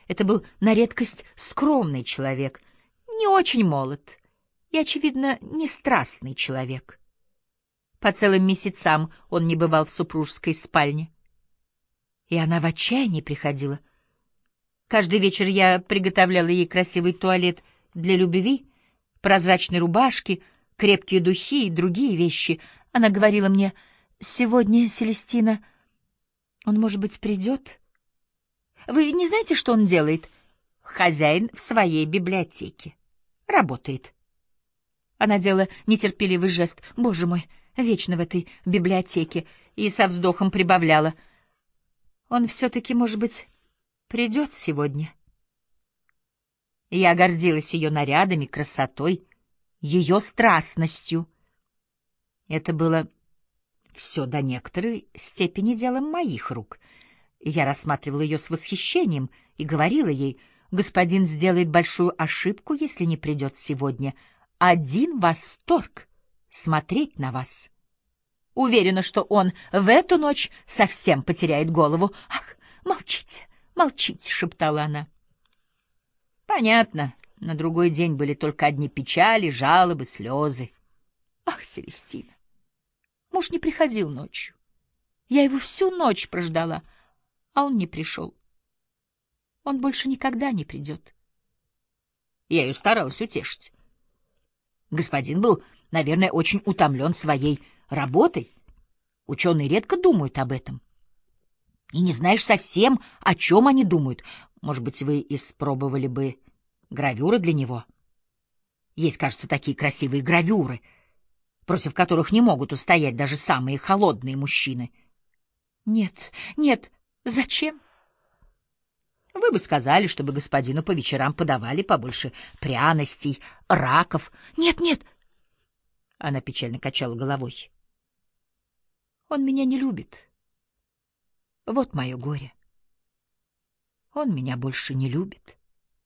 Это был на редкость скромный человек, не очень молод и, очевидно, не страстный человек. По целым месяцам он не бывал в супружеской спальне. И она в отчаянии приходила. Каждый вечер я приготовляла ей красивый туалет для любви, прозрачные рубашки, крепкие духи и другие вещи. Она говорила мне: «Сегодня, Селестина, он, может быть, придет? Вы не знаете, что он делает?» «Хозяин в своей библиотеке. Работает». Она делала нетерпеливый жест: «Боже мой, вечно в этой библиотеке», и со вздохом прибавляла: «Он все-таки, может быть, придет сегодня». Я гордилась ее нарядами, красотой, ее страстностью. Это было все до некоторой степени делом моих рук. Я рассматривала ее с восхищением и говорила ей: «Господин сделает большую ошибку, если не придет сегодня. Один восторг смотреть на вас. Уверена, что он в эту ночь совсем потеряет голову». «Ах, молчите, молчите», — шептала она. Понятно, на другой день были только одни печали, жалобы, слезы. «Ах, Селестина, муж не приходил ночью. Я его всю ночь прождала, а он не пришел. Он больше никогда не придет». Я ее старалась утешить. Господин был, наверное, очень утомлен своей работой. Ученые редко думают об этом. И не знаешь совсем, о чем они думают. Может быть, вы испробовали бы гравюры для него? Есть, кажется, такие красивые гравюры, против которых не могут устоять даже самые холодные мужчины. Нет, нет, зачем? Вы бы сказали, чтобы господину по вечерам подавали побольше пряностей, раков. Нет, нет. Она печально качала головой. Он меня не любит. Вот мое горе. Он меня больше не любит.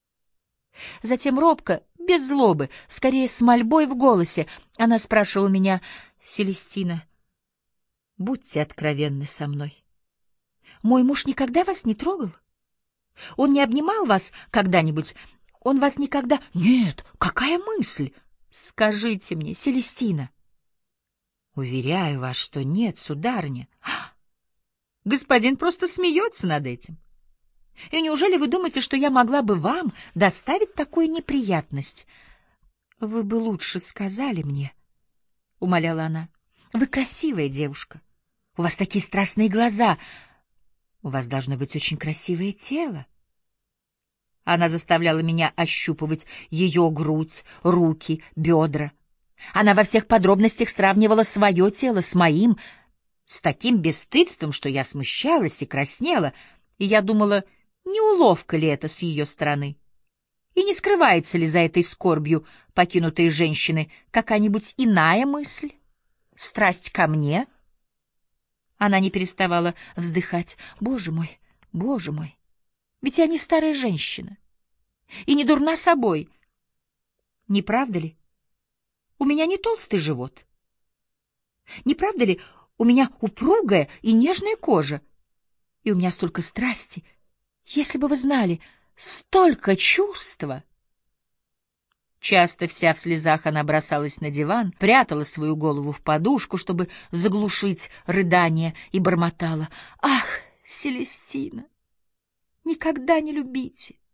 Затем робко, без злобы, скорее с мольбой в голосе, она спрашивала меня: «Селестина, будьте откровенны со мной. Мой муж никогда вас не трогал? Он не обнимал вас когда-нибудь? Он вас никогда...» «Нет, какая мысль? Скажите мне, Селестина». «Уверяю вас, что нет, сударыня». Господин просто смеется над этим. И неужели вы думаете, что я могла бы вам доставить такую неприятность? Вы бы лучше сказали мне, — умоляла она. Вы красивая девушка. У вас такие страстные глаза. У вас должно быть очень красивое тело. Она заставляла меня ощупывать ее грудь, руки, бедра. Она во всех подробностях сравнивала свое тело с моим, с таким бесстыдством, что я смущалась и краснела, и я думала, не уловка ли это с ее стороны, и не скрывается ли за этой скорбью покинутой женщины какая-нибудь иная мысль, страсть ко мне? Она не переставала вздыхать. Боже мой, ведь я не старая женщина и не дурна собой. Не правда ли? У меня не толстый живот. Не правда ли, у меня упругая и нежная кожа, и у меня столько страсти. Если бы вы знали, столько чувства. Часто вся в слезах она бросалась на диван, прятала свою голову в подушку, чтобы заглушить рыдание, и бормотала: «Ах, Селестина, никогда не любите!